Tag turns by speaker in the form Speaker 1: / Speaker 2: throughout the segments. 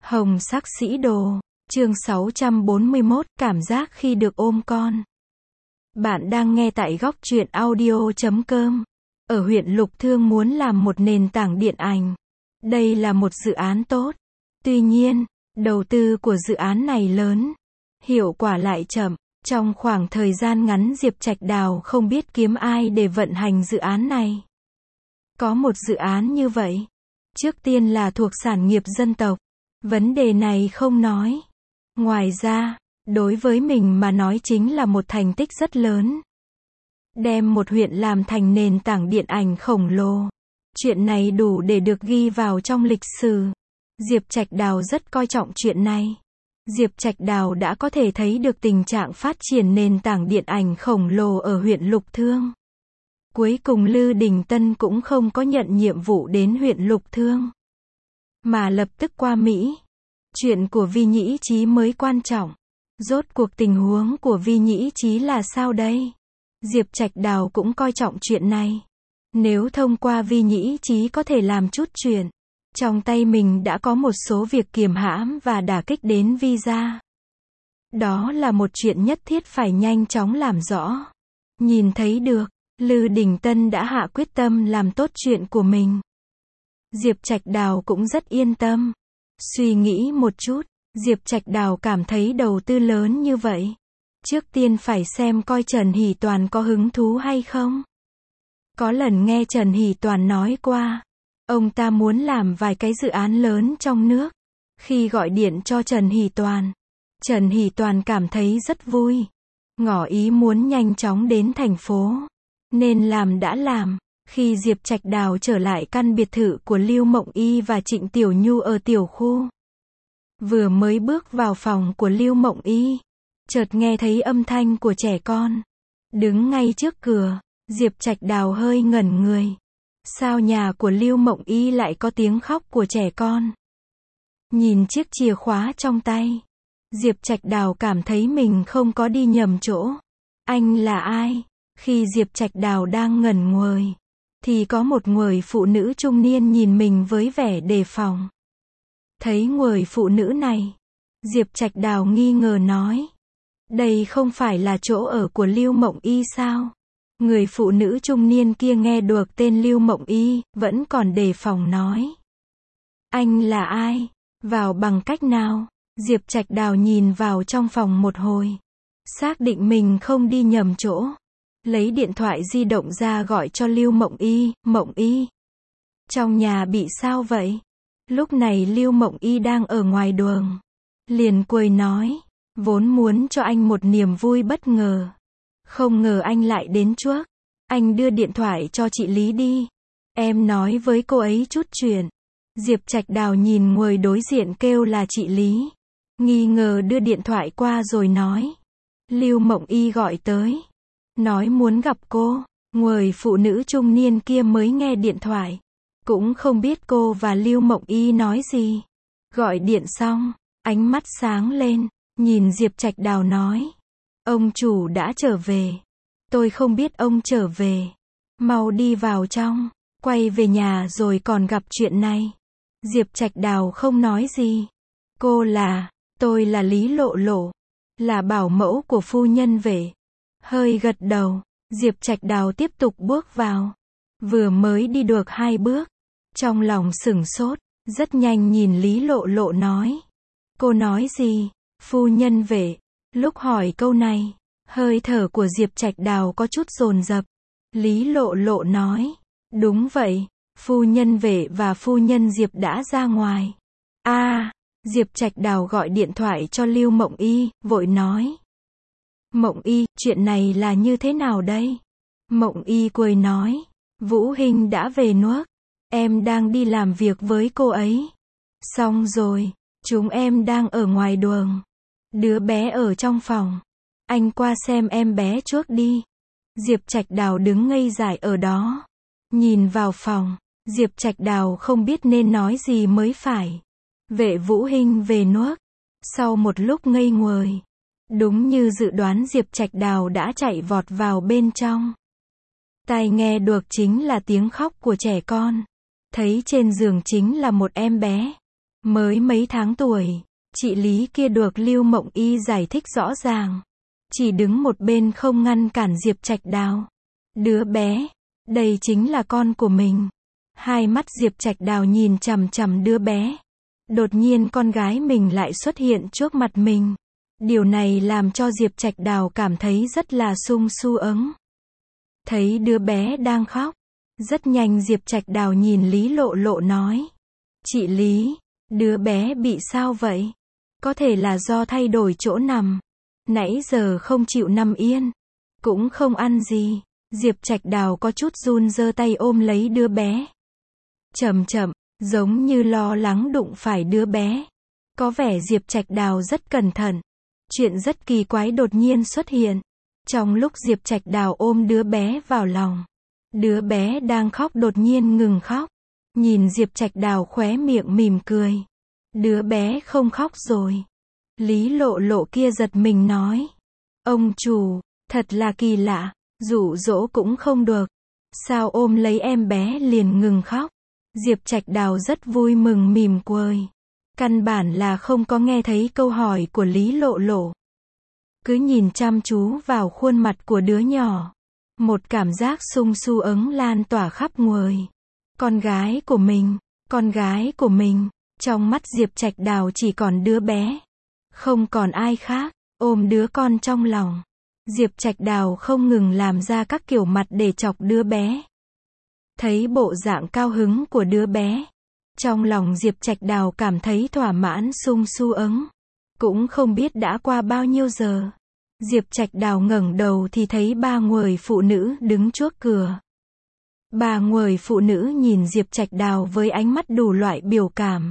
Speaker 1: Hồng sắc sĩ đồ, chương 641, cảm giác khi được ôm con. Bạn đang nghe tại góc truyện audio.com. Ở huyện Lục Thương muốn làm một nền tảng điện ảnh. Đây là một dự án tốt. Tuy nhiên, đầu tư của dự án này lớn, hiệu quả lại chậm. Trong khoảng thời gian ngắn Diệp Trạch Đào không biết kiếm ai để vận hành dự án này. Có một dự án như vậy, trước tiên là thuộc sản nghiệp dân tộc. Vấn đề này không nói. Ngoài ra, đối với mình mà nói chính là một thành tích rất lớn. Đem một huyện làm thành nền tảng điện ảnh khổng lồ. Chuyện này đủ để được ghi vào trong lịch sử. Diệp Trạch Đào rất coi trọng chuyện này. Diệp Trạch Đào đã có thể thấy được tình trạng phát triển nền tảng điện ảnh khổng lồ ở huyện Lục Thương. Cuối cùng Lư Đình Tân cũng không có nhận nhiệm vụ đến huyện Lục Thương, mà lập tức qua Mỹ. Chuyện của Vi Nhĩ Chí mới quan trọng. Rốt cuộc tình huống của Vi Nhĩ Chí là sao đây? Diệp Trạch Đào cũng coi trọng chuyện này. Nếu thông qua Vi Nhĩ Chí có thể làm chút chuyện, trong tay mình đã có một số việc kiềm hãm và đả kích đến visa. Đó là một chuyện nhất thiết phải nhanh chóng làm rõ. Nhìn thấy được, Lư Đình Tân đã hạ quyết tâm làm tốt chuyện của mình. Diệp Trạch Đào cũng rất yên tâm. Suy nghĩ một chút, Diệp Trạch Đào cảm thấy đầu tư lớn như vậy, trước tiên phải xem coi Trần Hỷ Toàn có hứng thú hay không. Có lần nghe Trần Hỷ Toàn nói qua, ông ta muốn làm vài cái dự án lớn trong nước. Khi gọi điện cho Trần Hỷ Toàn cảm thấy rất vui. Ngỏ ý muốn nhanh chóng đến thành phố. Nên làm đã làm. Khi Diệp Trạch Đào trở lại căn biệt thự của Lưu Mộng Y và Trịnh Tiểu Nhu ở tiểu khu. Vừa mới bước vào phòng của Lưu Mộng Y, chợt nghe thấy âm thanh của trẻ con. Đứng ngay trước cửa, Diệp Trạch Đào hơi ngẩn người. Sao nhà của Lưu Mộng Y lại có tiếng khóc của trẻ con? Nhìn chiếc chìa khóa trong tay, Diệp Trạch Đào cảm thấy mình không có đi nhầm chỗ. Anh là ai? Khi Diệp Trạch Đào đang ngẩn người, thì có một người phụ nữ trung niên nhìn mình với vẻ đề phòng. Thấy người phụ nữ này, Diệp Trạch Đào nghi ngờ nói: đây không phải là chỗ ở của Lưu Mộng Y sao? Người phụ nữ trung niên kia nghe được tên Lưu Mộng Y, vẫn còn đề phòng nói: anh là ai? Vào bằng cách nào? Diệp Trạch Đào nhìn vào trong phòng một hồi, xác định mình không đi nhầm chỗ. Lấy điện thoại di động ra gọi cho Lưu Mộng Y. Mộng Y, trong nhà bị sao vậy? Lúc này Lưu Mộng Y đang ở ngoài đường. Liền cười nói: vốn muốn cho anh một niềm vui bất ngờ. Không ngờ anh lại đến trước. Anh đưa điện thoại cho chị Lý đi. Em nói với cô ấy chút chuyện. Diệp Trạch Đào nhìn người đối diện kêu là chị Lý. Nghi ngờ đưa điện thoại qua rồi nói: Lưu Mộng Y gọi tới. Nói muốn gặp cô. Người phụ nữ trung niên kia mới nghe điện thoại. Cũng không biết cô và Lưu Mộng Y nói gì. Gọi điện xong, ánh mắt sáng lên, nhìn Diệp Trạch Đào nói: ông chủ đã trở về. Tôi không biết ông trở về. Mau đi vào trong. Quay về nhà rồi còn gặp chuyện này. Diệp Trạch Đào không nói gì. Tôi là Lý Lộ Lộ. Là bảo mẫu của phu nhân Vệ. Hơi gật đầu, Diệp Trạch Đào tiếp tục bước vào. Vừa mới đi được 2 bước, trong lòng sửng sốt, rất nhanh nhìn Lý Lộ Lộ nói: cô nói gì? Phu nhân Vệ. Lúc hỏi câu này, hơi thở của Diệp Trạch Đào có chút dồn dập. Lý Lộ Lộ nói: đúng vậy, phu nhân Vệ và phu nhân Diệp đã ra ngoài. Diệp Trạch Đào gọi điện thoại cho Lưu Mộng Y, vội nói: Mộng Y, chuyện này là như thế nào đây? Mộng Y cười nói: Vũ Hinh đã về nước. Em đang đi làm việc với cô ấy. Xong rồi, chúng em đang ở ngoài đường. Đứa bé ở trong phòng. Anh qua xem em bé trước đi. Diệp Trạch Đào đứng ngây dại ở đó. Nhìn vào phòng, Diệp Trạch Đào không biết nên nói gì mới phải. Vệ Vũ Hinh về nước. Sau một lúc ngây người, đúng như dự đoán Diệp Trạch Đào đã chạy vọt vào bên trong. Tai nghe được chính là tiếng khóc của trẻ con. Thấy trên giường chính là một em bé. Mới mấy tháng tuổi, chị Lý kia được Lưu Mộng Y giải thích rõ ràng. Chỉ đứng một bên không ngăn cản Diệp Trạch Đào. Đứa bé, đây chính là con của mình. Hai mắt Diệp Trạch Đào nhìn chằm chằm đứa bé. Đột nhiên con gái mình lại xuất hiện trước mặt mình. Điều này làm cho Diệp Trạch Đào cảm thấy rất là sung sướng. Thấy đứa bé đang khóc. Rất nhanh Diệp Trạch Đào nhìn Lý Lộ Lộ nói. Chị Lý, đứa bé bị sao vậy? Có thể là do thay đổi chỗ nằm. Nãy giờ không chịu nằm yên. Cũng không ăn gì. Diệp Trạch Đào có chút run giơ tay ôm lấy đứa bé. Chậm chậm, giống như lo lắng đụng phải đứa bé. Có vẻ Diệp Trạch Đào rất cẩn thận. Chuyện rất kỳ quái đột nhiên xuất hiện. Trong lúc Diệp Trạch Đào ôm đứa bé vào lòng, đứa bé đang khóc đột nhiên ngừng khóc. Nhìn Diệp Trạch Đào khóe miệng mỉm cười. Đứa bé không khóc rồi. Lý Lộ Lộ kia giật mình nói. Ông chủ, thật là kỳ lạ, dụ dỗ cũng không được. Sao ôm lấy em bé liền ngừng khóc? Diệp Trạch Đào rất vui mừng mỉm cười. Căn bản là không có nghe thấy câu hỏi của Lý Lộ Lộ. Cứ nhìn chăm chú vào khuôn mặt của đứa nhỏ. Một cảm giác sung sướng lan tỏa khắp người. Con gái của mình, con gái của mình. Trong mắt Diệp Trạch Đào chỉ còn đứa bé. Không còn ai khác. Ôm đứa con trong lòng. Diệp Trạch Đào không ngừng làm ra các kiểu mặt để chọc đứa bé. Thấy bộ dạng cao hứng của đứa bé. Trong lòng Diệp Trạch Đào cảm thấy thỏa mãn sung sướng. Cũng không biết đã qua bao nhiêu giờ. Diệp Trạch Đào ngẩng đầu thì thấy ba người phụ nữ đứng trước cửa. Ba người phụ nữ nhìn Diệp Trạch Đào với ánh mắt đủ loại biểu cảm.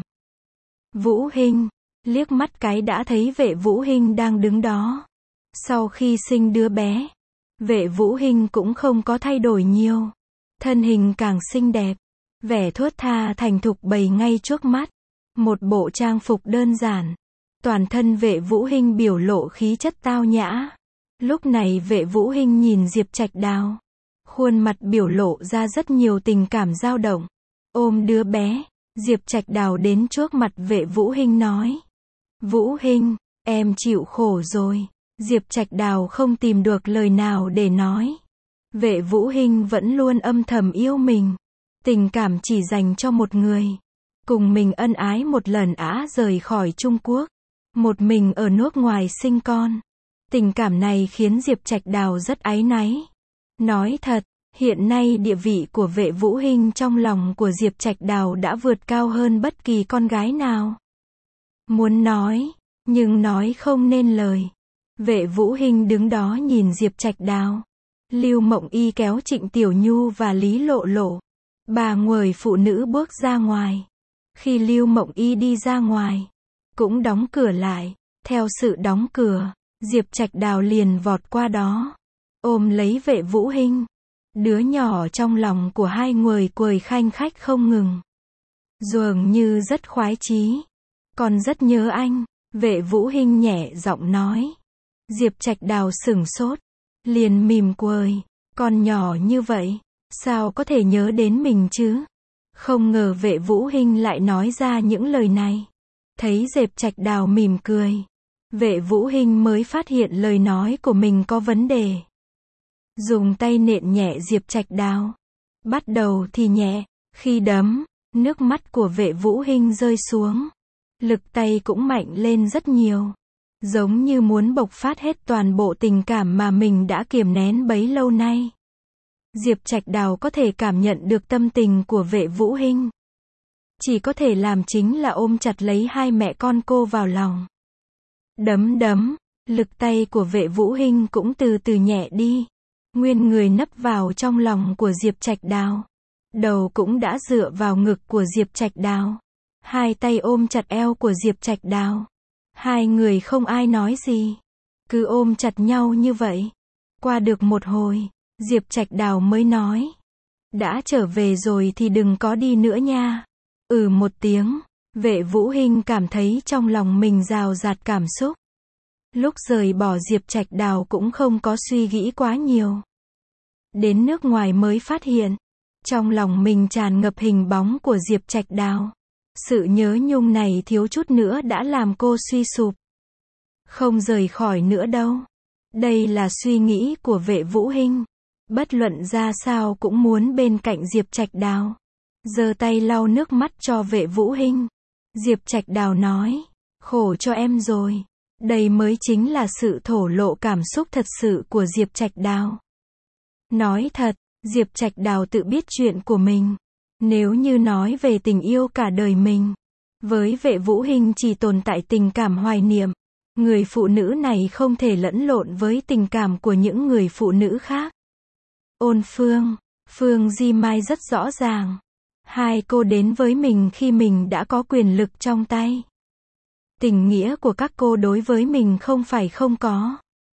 Speaker 1: Vũ Hinh, liếc mắt cái đã thấy vệ Vũ Hinh đang đứng đó. Sau khi sinh đứa bé, vệ Vũ Hinh cũng không có thay đổi nhiều. Thân hình càng xinh đẹp, vẻ thướt tha thành thục bày ngay trước mắt. Một bộ trang phục đơn giản. Toàn thân vệ Vũ Hinh biểu lộ khí chất tao nhã. Lúc này vệ Vũ Hinh nhìn Diệp Trạch Đào. Khuôn mặt biểu lộ ra rất nhiều tình cảm dao động. Ôm đứa bé, Diệp Trạch Đào đến trước mặt vệ Vũ Hinh nói. Vũ Hinh, em chịu khổ rồi. Diệp Trạch Đào không tìm được lời nào để nói. Vệ Vũ Hinh vẫn luôn âm thầm yêu mình. Tình cảm chỉ dành cho một người. Cùng mình ân ái một lần rời khỏi Trung Quốc. Một mình ở nước ngoài sinh con. Tình cảm này khiến Diệp Trạch Đào rất áy náy. Nói thật, hiện nay địa vị của vệ Vũ Hinh trong lòng của Diệp Trạch Đào đã vượt cao hơn bất kỳ con gái nào. Muốn nói, nhưng nói không nên lời. Vệ Vũ Hinh đứng đó nhìn Diệp Trạch Đào. Lưu Mộng Y kéo Trịnh Tiểu Nhu và Lý Lộ Lộ. Ba người phụ nữ bước ra ngoài. Khi Lưu Mộng Y đi ra ngoài, cũng đóng cửa lại. Theo sự đóng cửa, Diệp Trạch Đào liền vọt qua đó. Ôm lấy vệ Vũ Hinh. Đứa nhỏ trong lòng của hai người cười khanh khách không ngừng. Dường như rất khoái chí. Con rất nhớ anh. Vệ Vũ Hinh nhẹ giọng nói. Diệp Trạch Đào sửng sốt. Liền mỉm cười. Con nhỏ như vậy, sao có thể nhớ đến mình chứ? Không ngờ vệ Vũ Hinh lại nói ra những lời này. Thấy Diệp Trạch Đào mỉm cười. Vệ Vũ Hinh mới phát hiện lời nói của mình có vấn đề. Dùng tay nện nhẹ Diệp Trạch Đào. Bắt đầu thì nhẹ, khi đấm, nước mắt của vệ Vũ Hinh rơi xuống. Lực tay cũng mạnh lên rất nhiều. Giống như muốn bộc phát hết toàn bộ tình cảm mà mình đã kiềm nén bấy lâu nay. Diệp Trạch Đào có thể cảm nhận được tâm tình của vệ Vũ Hinh. Chỉ có thể làm chính là ôm chặt lấy hai mẹ con cô vào lòng. Đấm đấm, lực tay của vệ Vũ Hinh cũng từ từ nhẹ đi. Nguyên người nấp vào trong lòng của Diệp Trạch Đào. Đầu cũng đã dựa vào ngực của Diệp Trạch Đào. Hai tay ôm chặt eo của Diệp Trạch Đào. Hai người không ai nói gì. Cứ ôm chặt nhau như vậy. Qua được một hồi, Diệp Trạch Đào mới nói. Đã trở về rồi thì đừng có đi nữa nha. Một tiếng. Vệ Vũ Hinh cảm thấy trong lòng mình rào rạt cảm xúc. Lúc rời bỏ Diệp Trạch Đào cũng không có suy nghĩ quá nhiều. Đến nước ngoài mới phát hiện. Trong lòng mình tràn ngập hình bóng của Diệp Trạch Đào. Sự nhớ nhung này thiếu chút nữa đã làm cô suy sụp. Không rời khỏi nữa đâu. Đây là suy nghĩ của Vệ Vũ Hinh. Bất luận ra sao cũng muốn bên cạnh Diệp Trạch Đào. Giơ tay lau nước mắt cho Vệ Vũ Hinh. Diệp Trạch Đào nói, khổ cho em rồi. Đây mới chính là sự thổ lộ cảm xúc thật sự của Diệp Trạch Đào. Nói thật, Diệp Trạch Đào tự biết chuyện của mình. Nếu như nói về tình yêu cả đời mình, với Vệ Vũ Hinh chỉ tồn tại tình cảm hoài niệm. Người phụ nữ này không thể lẫn lộn với tình cảm của những người phụ nữ khác. Ôn Phương, Phương Di Mai rất rõ ràng. Hai cô đến với mình khi mình đã có quyền lực trong tay. Tình nghĩa của các cô đối với mình không phải không có.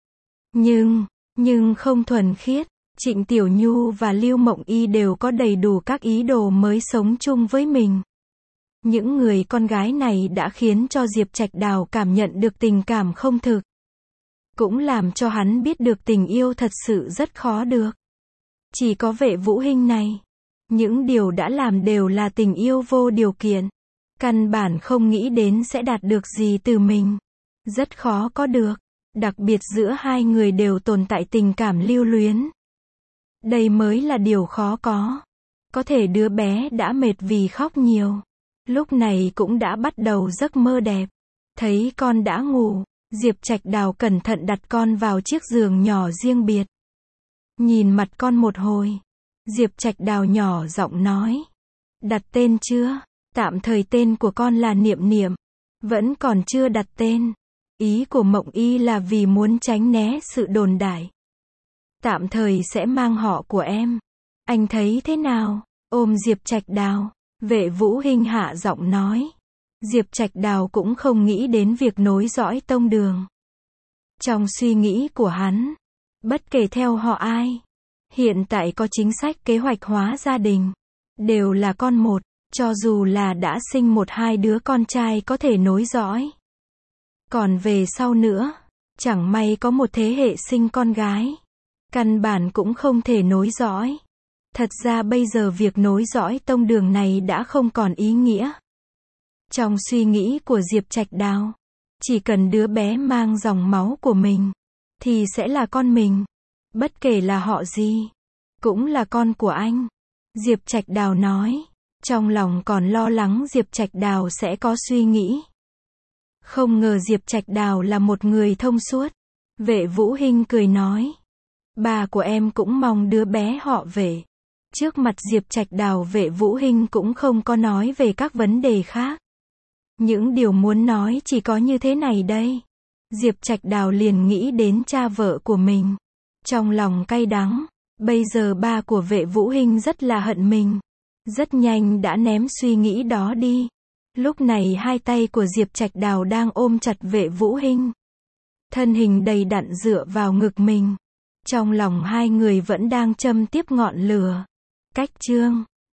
Speaker 1: Nhưng không thuần khiết. Trịnh Tiểu Nhu và Lưu Mộng Y đều có đầy đủ các ý đồ mới sống chung với mình. Những người con gái này đã khiến cho Diệp Trạch Đào cảm nhận được tình cảm không thực. Cũng làm cho hắn biết được tình yêu thật sự rất khó được. Chỉ có Vệ Vũ Hinh này. Những điều đã làm đều là tình yêu vô điều kiện. Căn bản không nghĩ đến sẽ đạt được gì từ mình. Rất khó có được. Đặc biệt giữa hai người đều tồn tại tình cảm lưu luyến. Đây mới là điều khó có. Có thể đứa bé đã mệt vì khóc nhiều. Lúc này cũng đã bắt đầu giấc mơ đẹp. Thấy con đã ngủ, Diệp Trạch Đào cẩn thận đặt con vào chiếc giường nhỏ riêng biệt. Nhìn mặt con một hồi, Diệp Trạch Đào nhỏ giọng nói. Đặt tên chưa? Tạm thời tên của con là Niệm Niệm. Vẫn còn chưa đặt tên. Ý của Mộng Y là vì muốn tránh né sự đồn đại. Tạm thời sẽ mang họ của em. Anh thấy thế nào? Ôm Diệp Trạch Đào, Vệ Vũ Hinh hạ giọng nói. Diệp Trạch Đào cũng không nghĩ đến việc nối dõi tông đường. Trong suy nghĩ của hắn, bất kể theo họ ai, hiện tại có chính sách kế hoạch hóa gia đình, đều là con một, cho dù là đã sinh một hai đứa con trai có thể nối dõi. Còn về sau nữa, chẳng may có một thế hệ sinh con gái, căn bản cũng không thể nối dõi. Thật ra bây giờ việc nối dõi tông đường này đã không còn ý nghĩa. Trong suy nghĩ của Diệp Trạch Đào, chỉ cần đứa bé mang dòng máu của mình, thì sẽ là con mình. Bất kể là họ gì, cũng là con của anh. Diệp Trạch Đào nói, trong lòng còn lo lắng Diệp Trạch Đào sẽ có suy nghĩ. Không ngờ Diệp Trạch Đào là một người thông suốt. Vệ Vũ Hinh cười nói, bà của em cũng mong đứa bé họ Vệ. Trước mặt Diệp Trạch Đào, Vệ Vũ Hinh cũng không có nói về các vấn đề khác. Những điều muốn nói chỉ có như thế này đây. Diệp Trạch Đào liền nghĩ đến cha vợ của mình. Trong lòng cay đắng, bây giờ ba của Vệ Vũ Hinh rất là hận mình. Rất nhanh đã ném suy nghĩ đó đi. Lúc này hai tay của Diệp Trạch Đào đang ôm chặt Vệ Vũ Hinh. Thân hình đầy đặn dựa vào ngực mình. Trong lòng hai người vẫn đang châm tiếp ngọn lửa. Cách chương